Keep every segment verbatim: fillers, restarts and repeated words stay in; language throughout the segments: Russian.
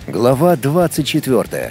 Глава двадцать четвёртая.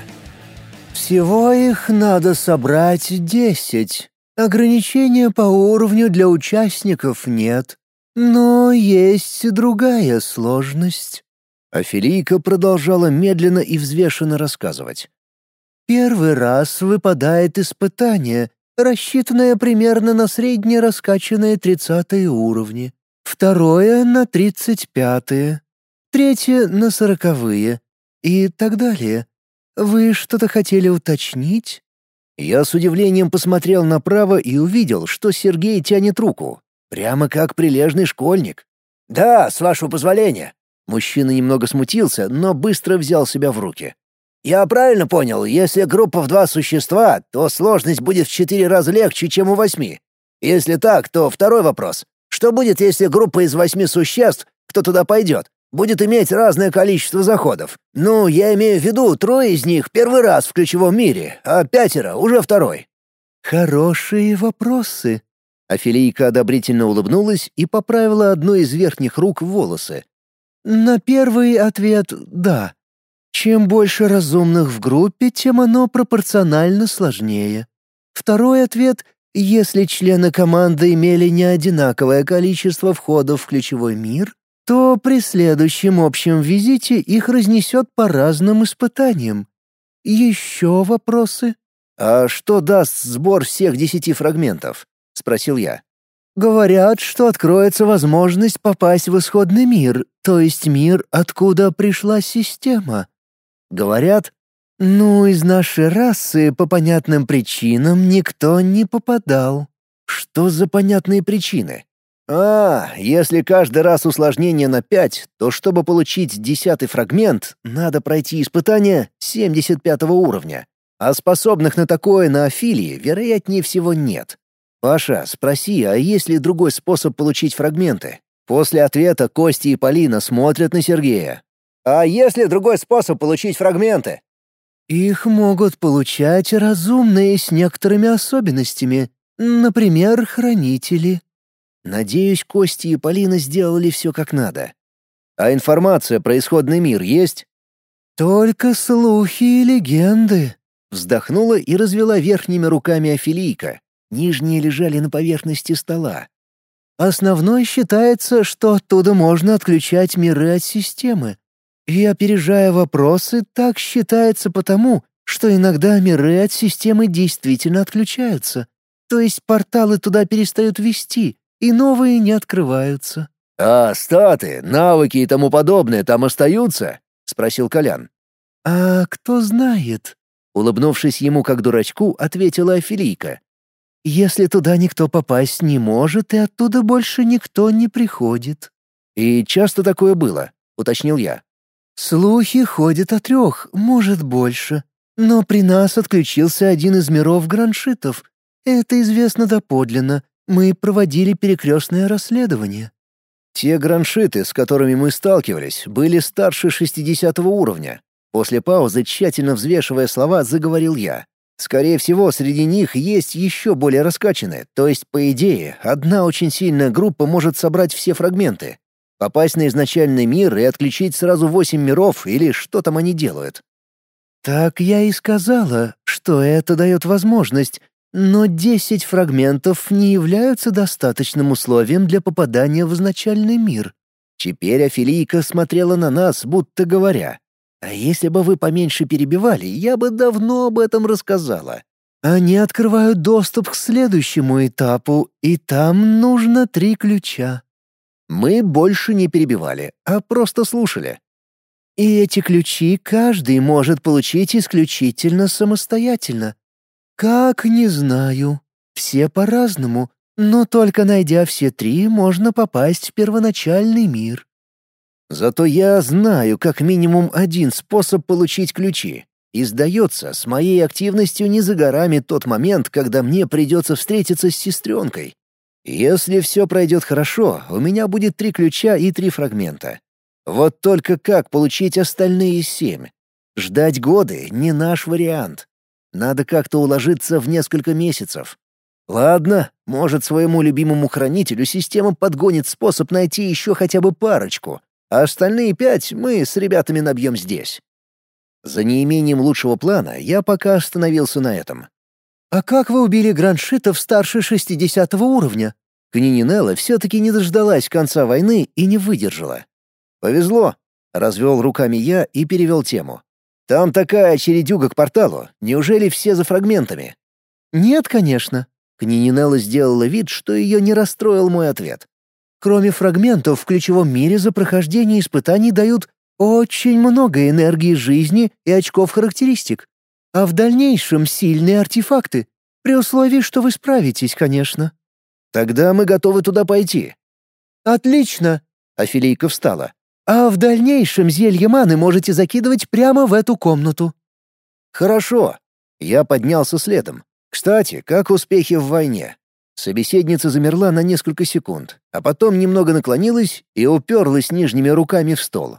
Всего их надо собрать десять. Ограничения по уровню для участников нет. Но есть другая сложность. Афилийка продолжала медленно и взвешенно рассказывать. Первый раз выпадает испытание, рассчитанное примерно на средне раскачанные тридцатые уровни. Второе — на тридцать пятые. Третье — на сороковые. И так далее. Вы что-то хотели уточнить? Я с удивлением посмотрел направо и увидел, что Сергей тянет руку. Прямо как прилежный школьник. «Да, с вашего позволения». Мужчина немного смутился, но быстро взял себя в руки. «Я правильно понял, если группа в два существа, то сложность будет в четыре раза легче, чем у восьми. Если так, то второй вопрос. Что будет, если группа из восьми существ, кто туда пойдет, будет иметь разное количество заходов? Ну, я имею в виду, трое из них первый раз в ключевом мире, а пятеро уже второй». Хорошие вопросы. Афилийка одобрительно улыбнулась и поправила одну из верхних рук в волосы. На первый ответ — да. Чем больше разумных в группе, тем оно пропорционально сложнее. Второй ответ — если члены команды имели не одинаковое количество входов в ключевой мир, то при следующем общем визите их разнесет по разным испытаниям. Еще вопросы? «А что даст сбор всех десяти фрагментов?» — спросил я. Говорят, что откроется возможность попасть в исходный мир, то есть мир, откуда пришла система. Говорят? Ну, из нашей расы по понятным причинам никто не попадал. Что за понятные причины? А, если каждый раз усложнение на пять, то чтобы получить десятый фрагмент, надо пройти испытание семьдесят пятого уровня. А способных на такое на Афилии, вероятнее всего, нет. Паша, спроси, а есть ли другой способ получить фрагменты? После ответа Костя и Полина смотрят на Сергея. А есть ли другой способ получить фрагменты? Их могут получать разумные с некоторыми особенностями, например, хранители. Надеюсь, Костя и Полина сделали все как надо. А информация про исходный мир есть? Только слухи и легенды. Вздохнула и развела верхними руками Афилийка. Нижние лежали на поверхности стола. Основной считается, что оттуда можно отключать миры от системы. И, опережая вопросы, так считается потому, что иногда миры от системы действительно отключаются. То есть порталы туда перестают вести, и новые не открываются. «А статы, навыки и тому подобное там остаются?» — спросил Колян. «А кто знает?» — улыбнувшись ему как дурачку, ответила Афилийка. «Если туда никто попасть не может, и оттуда больше никто не приходит». «И часто такое было?» — уточнил я. «Слухи ходят о трех, может, больше. Но при нас отключился один из миров граншитов. Это известно доподлинно. Мы проводили перекрестное расследование». «Те граншиты, с которыми мы сталкивались, были старше шестидесятого уровня». После паузы, тщательно взвешивая слова, заговорил я. «Скорее всего, среди них есть еще более раскачанные, то есть, по идее, одна очень сильная группа может собрать все фрагменты. Попасть на изначальный мир и отключить сразу восемь миров или что там они делают». «Так я и сказала, что это дает возможность, но десять фрагментов не являются достаточным условием для попадания в изначальный мир». Теперь Афилийка смотрела на нас, будто говоря: «А если бы вы поменьше перебивали, я бы давно об этом рассказала». «Они открывают доступ к следующему этапу, и там нужно три ключа». Мы больше не перебивали, а просто слушали. «И эти ключи каждый может получить исключительно самостоятельно. Как, не знаю. Все по-разному, но только найдя все три, можно попасть в первоначальный мир». «Зато я знаю как минимум один способ получить ключи. И, сдается, с моей активностью не за горами тот момент, когда мне придется встретиться с сестренкой. Если все пройдет хорошо, у меня будет три ключа и три фрагмента. Вот только как получить остальные семь? Ждать годы — не наш вариант. Надо как-то уложиться в несколько месяцев. Ладно, может, своему любимому хранителю система подгонит способ найти еще хотя бы парочку, а остальные пять мы с ребятами набьем здесь». За неимением лучшего плана я пока остановился на этом. «А как вы убили граншитов старше шестидесятого уровня?» Кнининелла все-таки не дождалась конца войны и не выдержала. «Повезло», — развел руками я и перевел тему. «Там такая чередюга к порталу. Неужели все за фрагментами?» «Нет, конечно». Кнининелла сделала вид, что ее не расстроил мой ответ. «Кроме фрагментов в ключевом мире за прохождение испытаний дают очень много энергии жизни и очков характеристик. А в дальнейшем сильные артефакты, при условии, что вы справитесь, конечно». «Тогда мы готовы туда пойти». «Отлично!» — Афилийка встала. «А в дальнейшем зелье маны можете закидывать прямо в эту комнату». «Хорошо». Я поднялся следом. «Кстати, как успехи в войне?» Собеседница замерла на несколько секунд, а потом немного наклонилась и уперлась нижними руками в стол.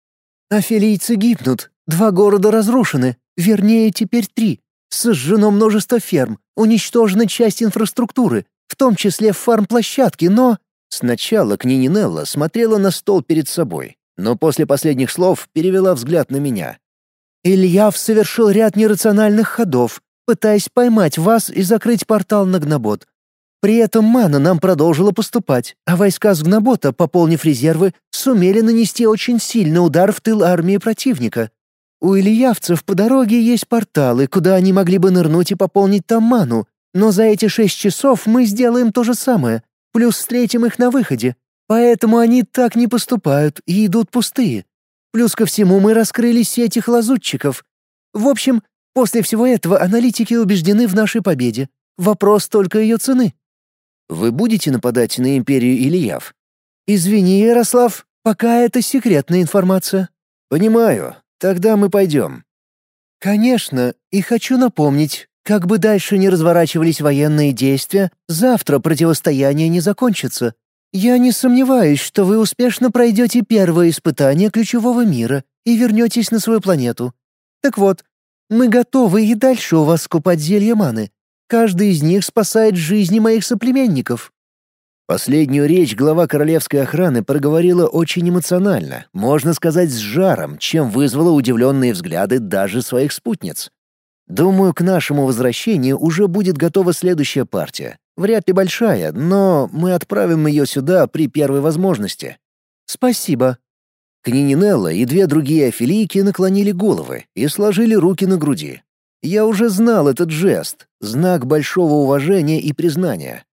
«Афилийцы гибнут, два города разрушены, вернее, теперь три. Сожжено множество ферм, уничтожена часть инфраструктуры, в том числе фарм-площадки, но...» Сначала Кнининелла смотрела на стол перед собой, но после последних слов перевела взгляд на меня. «Ильяв совершил ряд нерациональных ходов, пытаясь поймать вас и закрыть портал на Гнобот. При этом мана нам продолжила поступать, а войска с Гнобота, пополнив резервы, сумели нанести очень сильный удар в тыл армии противника. У ильявцев по дороге есть порталы, куда они могли бы нырнуть и пополнить там ману, но за эти шесть часов мы сделаем то же самое, плюс встретим их на выходе. Поэтому они так не поступают и идут пустые. Плюс ко всему мы раскрыли сеть их лазутчиков. В общем, после всего этого аналитики убеждены в нашей победе. Вопрос только ее цены». «Вы будете нападать на империю Ильяв?» «Извини, Ярослав, пока это секретная информация». «Понимаю. Тогда мы пойдем». «Конечно, и хочу напомнить, как бы дальше ни разворачивались военные действия, завтра противостояние не закончится. Я не сомневаюсь, что вы успешно пройдете первое испытание ключевого мира и вернетесь на свою планету. Так вот, мы готовы и дальше у вас скупать зелья маны. Каждый из них спасает жизни моих соплеменников». Последнюю речь глава королевской охраны проговорила очень эмоционально, можно сказать, с жаром, чем вызвала удивленные взгляды даже своих спутниц. Думаю, к нашему возвращению уже будет готова следующая партия. Вряд ли большая, но мы отправим ее сюда при первой возможности. «Спасибо». Кнининелла и две другие афилийки наклонили головы и сложили руки на груди. Я уже знал этот жест, знак большого уважения и признания.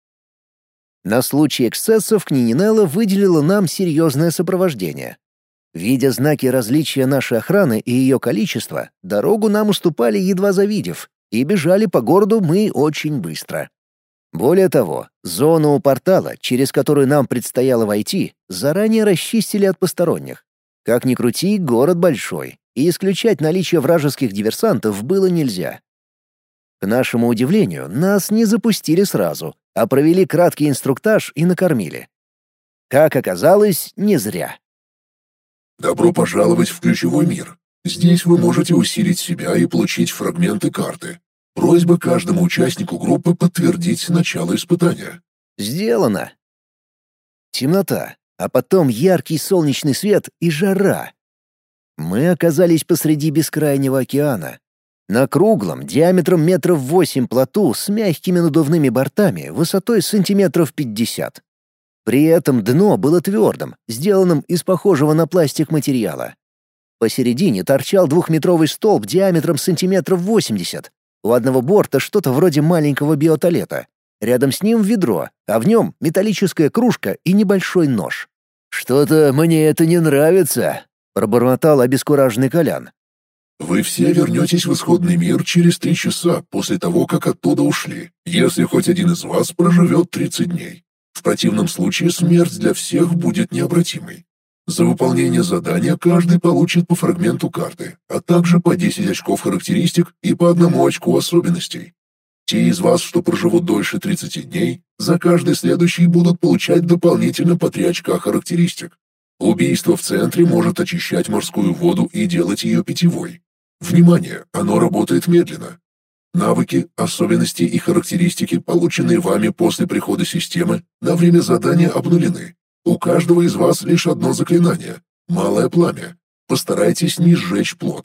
На случай эксцессов Кнининелла выделила нам серьезное сопровождение. Видя знаки различия нашей охраны и ее количества, дорогу нам уступали, едва завидев, и бежали по городу мы очень быстро. Более того, зону у портала, через которую нам предстояло войти, заранее расчистили от посторонних. Как ни крути, город большой, и исключать наличие вражеских диверсантов было нельзя. К нашему удивлению, нас не запустили сразу, а провели краткий инструктаж и накормили. Как оказалось, не зря. Добро пожаловать в ключевой мир. Здесь вы можете усилить себя и получить фрагменты карты. Просьба каждому участнику группы подтвердить начало испытания. Сделано. Темнота, а потом яркий солнечный свет и жара. Мы оказались посреди бескрайнего океана. На круглом, диаметром метров восемь плоту с мягкими надувными бортами высотой сантиметров пятьдесят. При этом дно было твердым, сделанным из похожего на пластик материала. Посередине торчал двухметровый столб диаметром сантиметров восемьдесят. У одного борта что-то вроде маленького биотуалета. Рядом с ним ведро, а в нем металлическая кружка и небольшой нож. «Что-то мне это не нравится», — пробормотал обескураженный Колян. Вы все вернетесь в исходный мир через три часа после того, как оттуда ушли, если хоть один из вас проживет тридцать дней. В противном случае смерть для всех будет необратимой. За выполнение задания каждый получит по фрагменту карты, а также по десять очков характеристик и по одному очку особенностей. Те из вас, что проживут дольше тридцати дней, за каждый следующий будут получать дополнительно по три очка характеристик. Убийство в центре может очищать морскую воду и делать ее питьевой. Внимание, оно работает медленно. Навыки, особенности и характеристики, полученные вами после прихода системы, на время задания обнулены. У каждого из вас лишь одно заклинание — малое пламя. Постарайтесь не сжечь плот.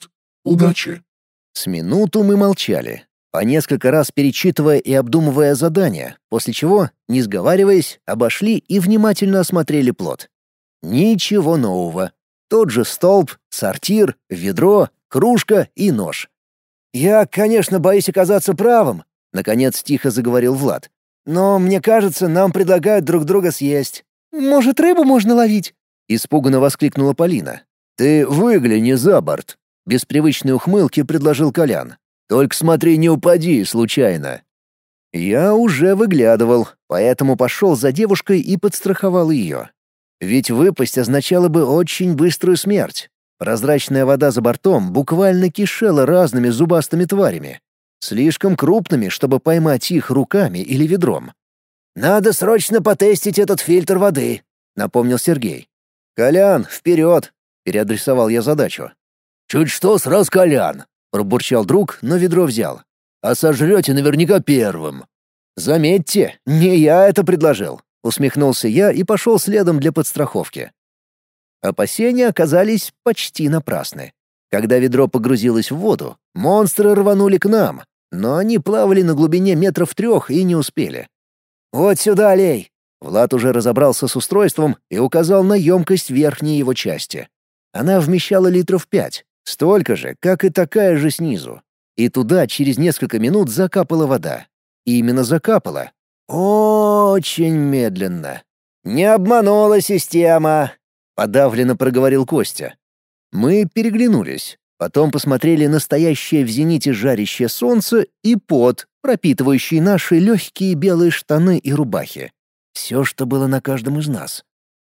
Удачи!» С минуту мы молчали, по несколько раз перечитывая и обдумывая задания, после чего, не сговариваясь, обошли и внимательно осмотрели плот. Ничего нового. Тот же столб, сортир, ведро, кружка и нож. «Я, конечно, боюсь оказаться правым», — наконец тихо заговорил Влад. «Но мне кажется, нам предлагают друг друга съесть». «Может, рыбу можно ловить?» — испуганно воскликнула Полина. «Ты выгляни за борт», — без привычной ухмылки предложил Колян. «Только смотри, не упади случайно». Я уже выглядывал, поэтому пошел за девушкой и подстраховал ее. Ведь выпасть означало бы очень быструю смерть. Прозрачная вода за бортом буквально кишела разными зубастыми тварями. Слишком крупными, чтобы поймать их руками или ведром. «Надо срочно потестить этот фильтр воды», — напомнил Сергей. «Колян, вперед!» — переадресовал я задачу. «Чуть что, сразу Колян!» — пробурчал друг, но ведро взял. «А сожрете наверняка первым». «Заметьте, не я это предложил», — усмехнулся я и пошел следом для подстраховки. Опасения оказались почти напрасны. Когда ведро погрузилось в воду, монстры рванули к нам, но они плавали на глубине метров трех и не успели. «Вот сюда лей!» Влад уже разобрался с устройством и указал на емкость верхней его части. Она вмещала литров пять, столько же, как и такая же снизу. И туда через несколько минут закапала вода. И именно закапала. Очень медленно. «Не обманула система!» — подавленно проговорил Костя. Мы переглянулись, потом посмотрели на стоящее в зените жарящее солнце и пот, пропитывающий наши легкие белые штаны и рубахи. Все, что было на каждом из нас.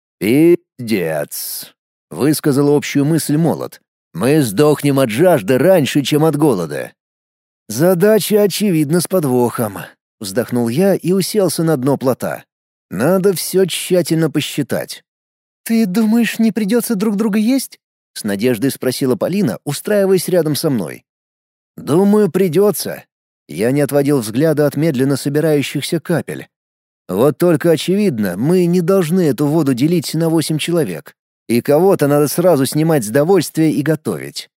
«Пиздец!» — высказал общую мысль Молот. «Мы сдохнем от жажды раньше, чем от голода». «Задача, очевидно, с подвохом», — вздохнул я и уселся на дно плота. «Надо все тщательно посчитать». «Ты думаешь, не придется друг друга есть?» — с надеждой спросила Полина, устраиваясь рядом со мной. «Думаю, придется». Я не отводил взгляда от медленно собирающихся капель. Вот только очевидно, мы не должны эту воду делить на восемь человек. И кого-то надо сразу снимать с довольствия и готовить.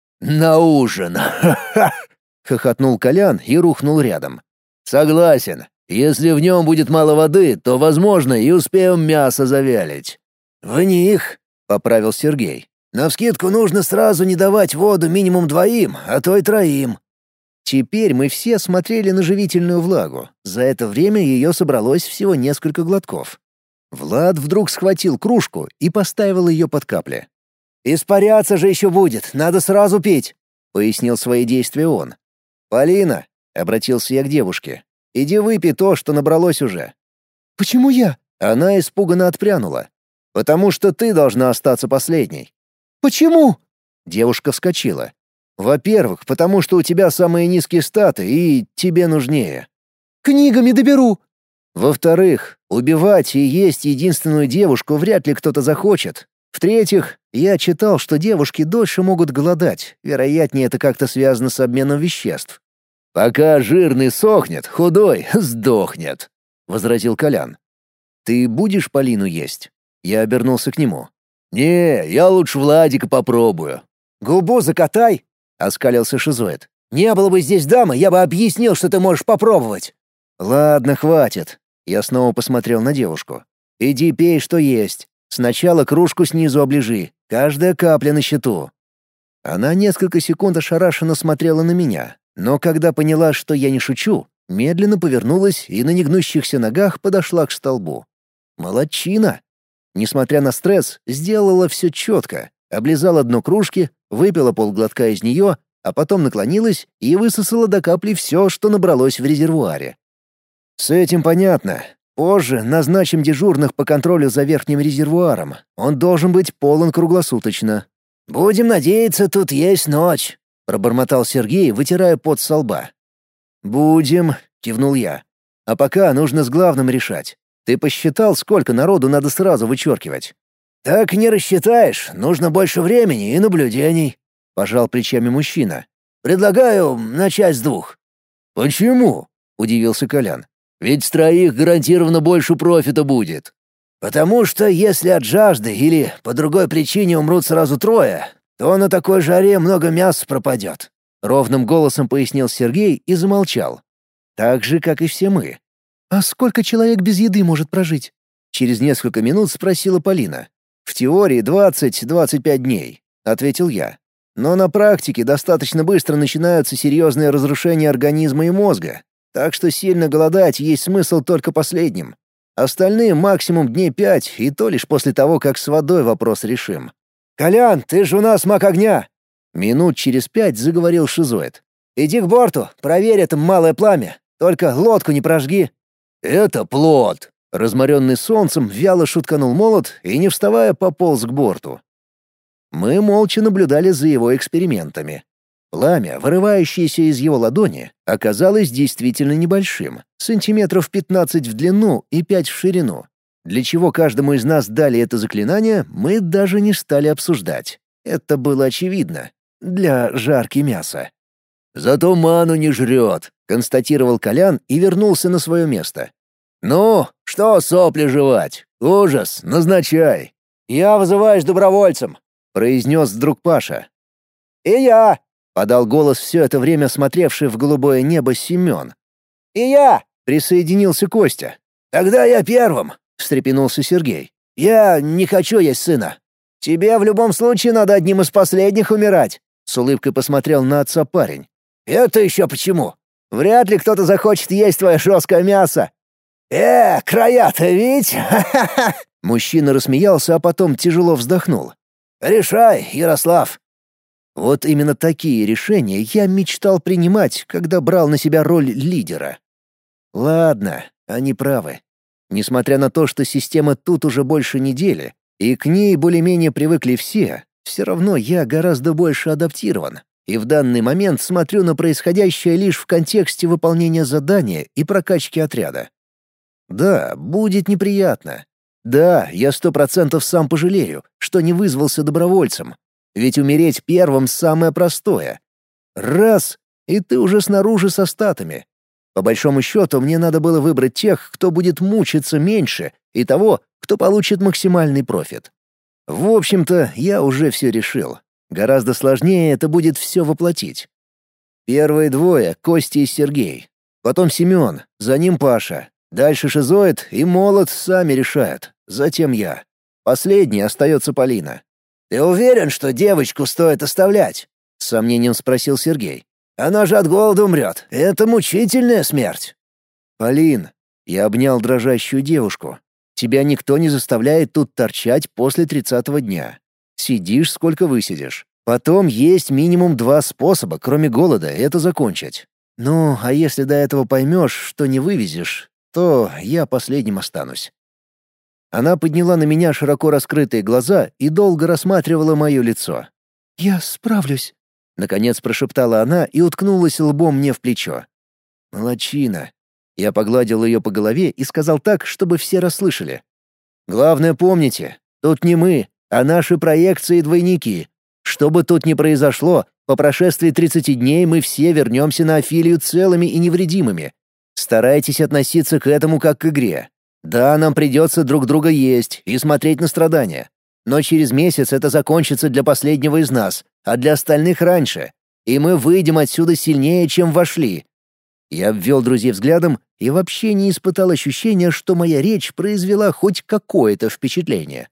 «На ужин! Ха-ха!» — хохотнул Колян и рухнул рядом. «Согласен. Если в нем будет мало воды, то, возможно, и успеем мясо завялить». «В них», — поправил Сергей. «Навскидку нужно сразу не давать воду минимум двоим, а то и троим». Теперь мы все смотрели на живительную влагу. За это время ее собралось всего несколько глотков. Влад вдруг схватил кружку и поставил ее под капли. «Испаряться же еще будет, надо сразу пить», — пояснил свои действия он. «Полина», — обратился я к девушке, — «иди выпей то, что набралось уже». «Почему я?» Она испуганно отпрянула. «Потому что ты должна остаться последней». «Почему?» Девушка вскочила. «Во-первых, потому что у тебя самые низкие статы, и тебе нужнее». «Книгами доберу». «Во-вторых, убивать и есть единственную девушку вряд ли кто-то захочет. В-третьих, я читал, что девушки дольше могут голодать, вероятнее, это как-то связано с обменом веществ». «Пока жирный сохнет, худой сдохнет», — возразил Колян. «Ты будешь Полину есть?» Я обернулся к нему. «Не, я лучше Владика попробую». «Губу закатай», — оскалился шизоид. «Не было бы здесь дамы, я бы объяснил, что ты можешь попробовать». «Ладно, хватит». Я снова посмотрел на девушку. «Иди пей, что есть. Сначала кружку снизу оближи. Каждая капля на счету». Она несколько секунд ошарашенно смотрела на меня, но когда поняла, что я не шучу, медленно повернулась и на негнущихся ногах подошла к столбу. Молодчина. Несмотря на стресс, сделала все четко. Облизала дно кружки, выпила полглотка из нее, а потом наклонилась и высосала до капли все, что набралось в резервуаре. «С этим понятно. Позже назначим дежурных по контролю за верхним резервуаром. Он должен быть полон круглосуточно». «Будем надеяться, тут есть ночь», — пробормотал Сергей, вытирая пот со лба. «Будем», — кивнул я. «А пока нужно с главным решать. Ты посчитал, сколько народу надо сразу вычеркивать?» «Так не рассчитаешь, нужно больше времени и наблюдений», — пожал плечами мужчина. «Предлагаю начать с двух». «Почему?» — удивился Колян. «Ведь с троих гарантированно больше профита будет». «Потому что если от жажды или по другой причине умрут сразу трое, то на такой жаре много мяса пропадет», — ровным голосом пояснил Сергей и замолчал. Так же, как и все мы. «А сколько человек без еды может прожить?» Через несколько минут спросила Полина. «В теории двадцать-двадцать пять дней», — ответил я. «Но на практике достаточно быстро начинаются серьезные разрушения организма и мозга, так что сильно голодать есть смысл только последним. Остальные максимум дней пять, и то лишь после того, как с водой вопрос решим». «Колян, ты же у нас маг огня!» Минут через пять заговорил шизоид. «Иди к борту, проверь это малое пламя, только лодку не прожги». «Это плот!» Разморенный солнцем, вяло шутканул молот и, не вставая, пополз к борту. Мы молча наблюдали за его экспериментами. Пламя, вырывающееся из его ладони, оказалось действительно небольшим, сантиметров пятнадцать в длину и пять в ширину. Для чего каждому из нас дали это заклинание, мы даже не стали обсуждать. Это было очевидно. Для жарки мяса. «Зато ману не жрет», — констатировал Колян и вернулся на свое место. «Ну, что сопли жевать? Ужас, назначай!» «Я вызываюсь добровольцем», — произнес вдруг Паша. «И я», — подал голос все это время смотревший в голубое небо Семен. «И я», — присоединился Костя. «Тогда я первым», — встрепенулся Сергей. «Я не хочу есть сына». «Тебе в любом случае надо одним из последних умирать», — с улыбкой посмотрел на отца парень. «Это еще почему? Вряд ли кто-то захочет есть твое жесткое мясо». «Э, края-то ведь!» Мужчина рассмеялся, а потом тяжело вздохнул. «Решай, Ярослав». Вот именно такие решения я мечтал принимать, когда брал на себя роль лидера. Ладно, они правы. Несмотря на то, что система тут уже больше недели, и к ней более-менее привыкли все, все равно я гораздо больше адаптирован, и в данный момент смотрю на происходящее лишь в контексте выполнения задания и прокачки отряда. Да, будет неприятно. Да, я сто процентов сам пожалею, что не вызвался добровольцем. Ведь умереть первым самое простое. Раз — и ты уже снаружи со статами. По большому счету, мне надо было выбрать тех, кто будет мучиться меньше, и того, кто получит максимальный профит. В общем-то, я уже все решил. Гораздо сложнее это будет все воплотить. Первые двое — Костя и Сергей. Потом Семен, за ним Паша. Дальше шизоид и молот сами решают. Затем я. Последней остается Полина. «Ты уверен, что девочку стоит оставлять?» — с сомнением спросил Сергей. «Она же от голода умрет. Это мучительная смерть». «Полин», — я обнял дрожащую девушку, — «тебя никто не заставляет тут торчать после тридцатого дня. Сидишь, сколько высидишь. Потом есть минимум два способа, кроме голода, это закончить. Ну, а если до этого поймешь, что не вывезешь, то я последним останусь». Она подняла на меня широко раскрытые глаза и долго рассматривала мое лицо. «Я справлюсь», — наконец прошептала она и уткнулась лбом мне в плечо. «Молодчина». Я погладил ее по голове и сказал так, чтобы все расслышали. «Главное помните, тут не мы, а наши проекции двойники. Что бы тут ни произошло, по прошествии тридцати дней мы все вернемся на Афилию целыми и невредимыми. Старайтесь относиться к этому как к игре. Да, нам придется друг друга есть и смотреть на страдания. Но через месяц это закончится для последнего из нас, а для остальных раньше. И мы выйдем отсюда сильнее, чем вошли». Я обвел друзей взглядом и вообще не испытал ощущения, что моя речь произвела хоть какое-то впечатление.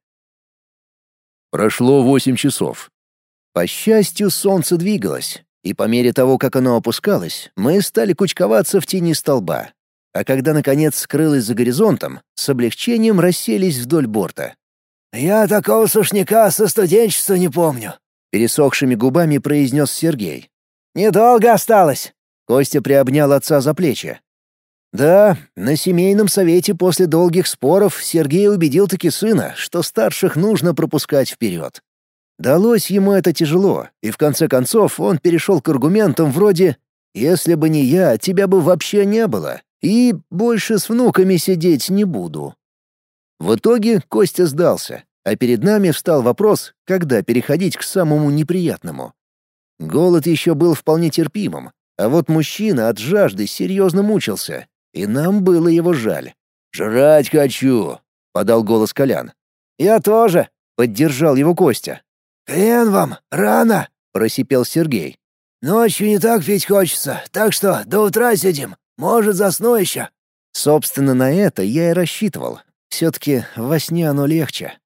Прошло восемь часов. По счастью, солнце двигалось, и по мере того, как оно опускалось, мы стали кучковаться в тени столба. А когда, наконец, скрылось за горизонтом, с облегчением расселись вдоль борта. «Я такого сушняка со студенчества не помню», — пересохшими губами произнес Сергей. «Недолго осталось», — Костя приобнял отца за плечи. Да, на семейном совете после долгих споров Сергей убедил-таки сына, что старших нужно пропускать вперед. Далось ему это тяжело, и в конце концов он перешел к аргументам вроде «если бы не я, тебя бы вообще не было». И больше с внуками сидеть не буду. В итоге Костя сдался, а перед нами встал вопрос, когда переходить к самому неприятному. Голод еще был вполне терпимым, а вот мужчина от жажды серьезно мучился, и нам было его жаль. «Жрать хочу», — подал голос Колян. «Я тоже», — поддержал его Костя. «Хрен вам, рано!» — просипел Сергей. «Ночью не так пить хочется, так что до утра сидим. Может, засну еще». Собственно, на это я и рассчитывал. Все-таки во сне оно легче.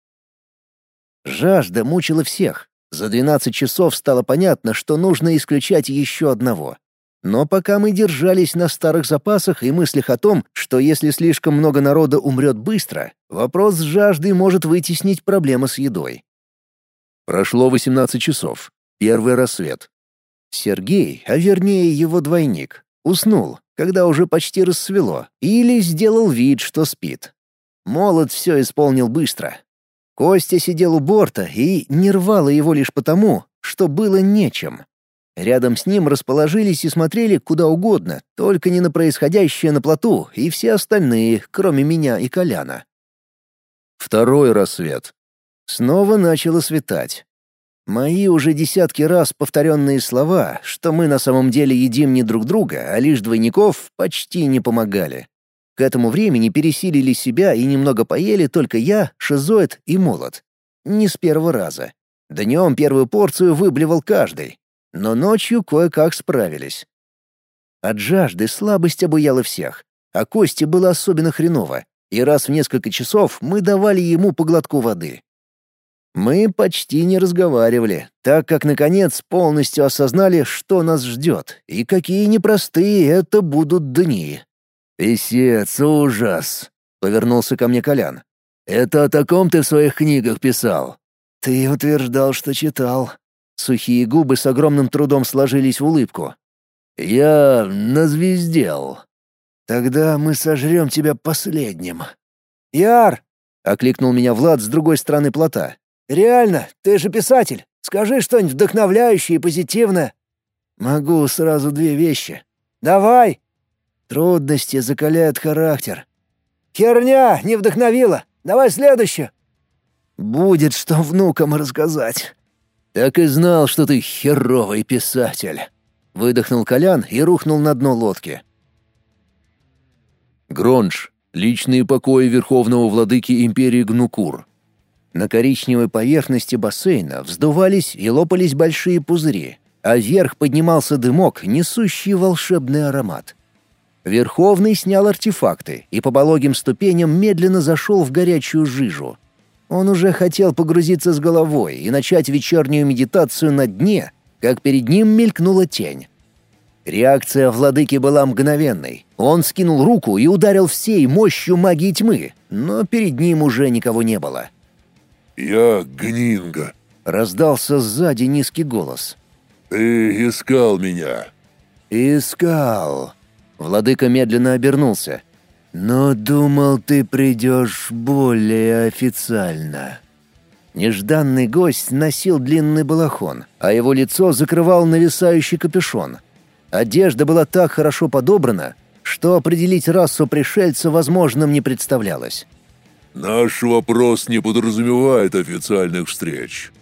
Жажда мучила всех. За двенадцать часов стало понятно, что нужно исключать еще одного. Но пока мы держались на старых запасах и мыслях о том, что если слишком много народа умрет быстро, вопрос с жаждой может вытеснить проблемы с едой. Прошло восемнадцать часов. Первый рассвет. Сергей, а вернее его двойник, уснул, когда уже почти рассвело, или сделал вид, что спит. Молот все исполнил быстро. Костя сидел у борта и не рвало его лишь потому, что было нечем. Рядом с ним расположились и смотрели куда угодно, только не на происходящее на плоту и все остальные, кроме меня и Коляна. Второй рассвет. Снова начало светать. Мои уже десятки раз повторенные слова, что мы на самом деле едим не друг друга, а лишь двойников, почти не помогали. К этому времени пересилили себя и немного поели только я, Шизоид и Молот. Не с первого раза. Днем первую порцию выблевал каждый, но ночью кое-как справились. От жажды слабость обуяла всех, а Косте было особенно хреново, и раз в несколько часов мы давали ему по глотку воды. Мы почти не разговаривали, так как, наконец, полностью осознали, что нас ждет, и какие непростые это будут дни. «Писец, ужас!» — повернулся ко мне Колян. «Это о таком ты в своих книгах писал?» «Ты утверждал, что читал». Сухие губы с огромным трудом сложились в улыбку. «Я назвездел». «Тогда мы сожрем тебя последним». «Яр!» — окликнул меня Влад с другой стороны плота. «Реально, ты же писатель. Скажи что-нибудь вдохновляющее и позитивное». «Могу сразу две вещи». «Давай!» «Трудности закаляют характер». «Херня, не вдохновила. Давай следующее». «Будет что внукам рассказать». «Так и знал, что ты херовый писатель», — выдохнул Колян и рухнул на дно лодки. Гронж. Личные покои верховного владыки империи Гнукур. На коричневой поверхности бассейна вздувались и лопались большие пузыри, а вверх поднимался дымок, несущий волшебный аромат. Верховный снял артефакты и по пологим ступеням медленно зашел в горячую жижу. Он уже хотел погрузиться с головой и начать вечернюю медитацию на дне, как перед ним мелькнула тень. Реакция владыки была мгновенной. Он скинул руку и ударил всей мощью магии тьмы, но перед ним уже никого не было. «Я Гнинга», — раздался сзади низкий голос. «Ты искал меня». «Искал». Владыка медленно обернулся. «Но думал, ты придешь более официально». Нежданный гость носил длинный балахон, а его лицо закрывал нависающий капюшон. Одежда была так хорошо подобрана, что определить расу пришельца возможным не представлялось. «Наш вопрос не подразумевает официальных встреч».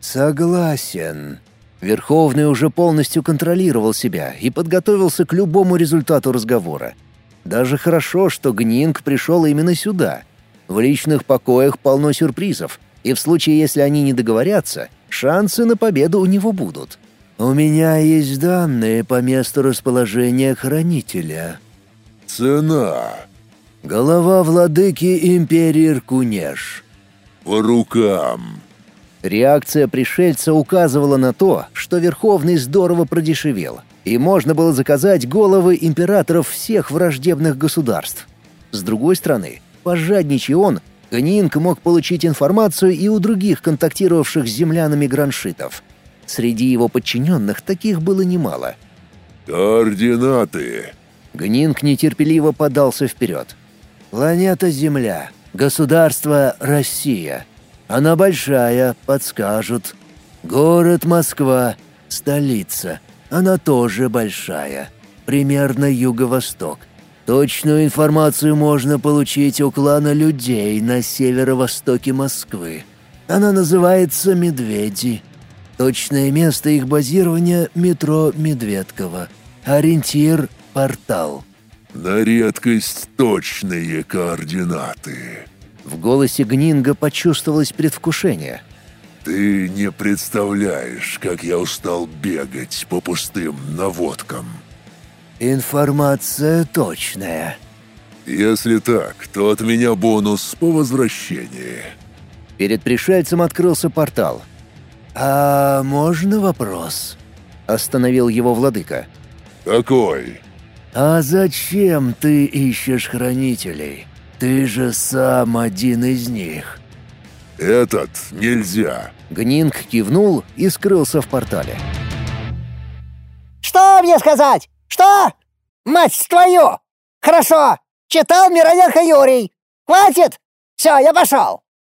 «Согласен». Верховный уже полностью контролировал себя и подготовился к любому результату разговора. Даже хорошо, что Гнинг пришел именно сюда. В личных покоях полно сюрпризов, и в случае, если они не договорятся, шансы на победу у него будут. «У меня есть данные по месту расположения хранителя». «Цена». «Голова владыки империи Иркунеш». «По рукам». Реакция пришельца указывала на то, что Верховный здорово продешевел, и можно было заказать головы императоров всех враждебных государств. С другой стороны, пожадничай он, Гнинг мог получить информацию и у других контактировавших с землянами граншитов. Среди его подчиненных таких было немало. «Координаты». Гнинг нетерпеливо подался вперед. «Планета Земля. Государство Россия. Она большая, подскажут. Город Москва. Столица. Она тоже большая. Примерно юго-восток. Точную информацию можно получить у клана людей на северо-востоке Москвы. Она называется «Медведи». Точное место их базирования — метро Медведково. Ориентир — портал. «На редкость точные координаты». В голосе Гнинга почувствовалось предвкушение. Ты не представляешь, как я устал бегать по пустым наводкам. Информация точная. Если так, то от меня бонус по возвращении. Перед пришельцем открылся портал. «А можно вопрос?» — остановил его владыка. Какой? «А зачем ты ищешь хранителей? Ты же сам один из них». Этот нельзя. Гнинг кивнул и скрылся в портале. «Что мне сказать? Что? Мать твою! Хорошо! Читал Мироненко Юрий! Хватит! Все, я пошел!»